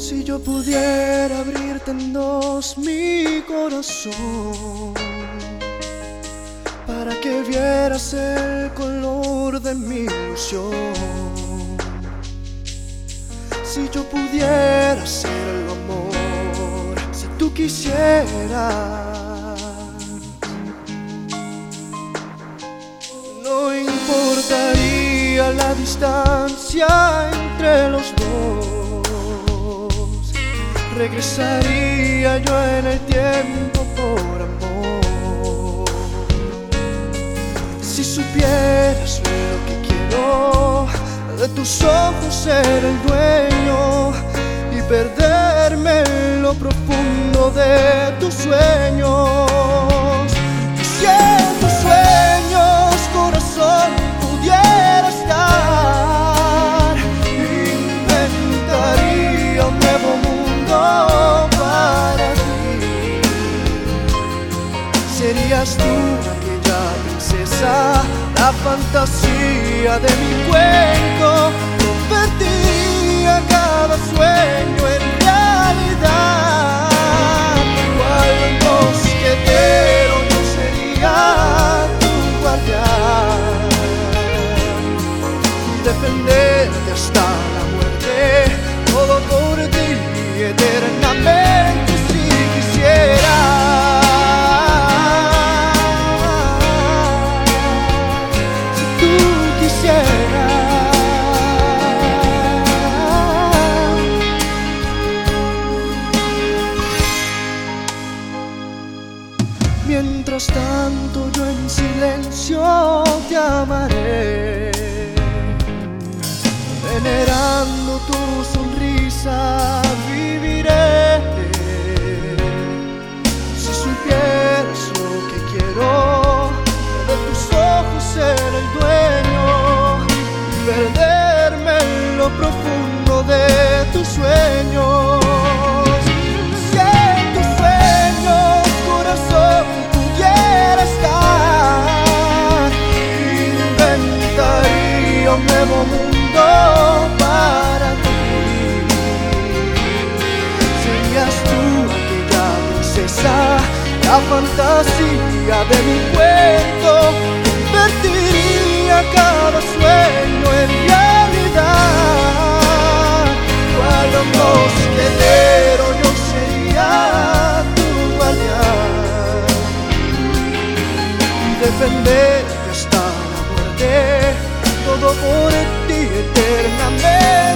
Si yo pudiera abrirte en dos mi corazón, para que vieras el color de mi ilusión. Si yo pudiera ser el amor, si tú quisieras, no importaría la distancia entre los dos. Regresaría yo en el tiempo por amor. Si supieras lo que quiero, de tus ojos ser el dueño y perderme en lo profundo de tus sueños. Y si en tus sueños, corazón, pudiera estar, inventaría un nuevo mundo para ti. Serías tú aquella princesa, la fantasía de mi cuento. Convertiría cada sueño en realidad. Cual mosquetero yo sería tu guardián, defenderte hasta la muerte, todo por ti eternamente si quisiera. Mientras tanto yo en silencio te amaré, venerando tu sonrisa viviré. Si supieras lo que quiero, de tus ojos ser el dueño y perderme en lo profundo de tus sueños. Si en tus sueños, corazón, pudiera estar, inventaría un nuevo mundo para ti. Serías tú aquella princesa, la fantasía de mi cuento. Convertiría cada sueño en realidad. Cual mosquetero yo sería tu guardián, defenderte hasta la muerte, todo por ti eternamente.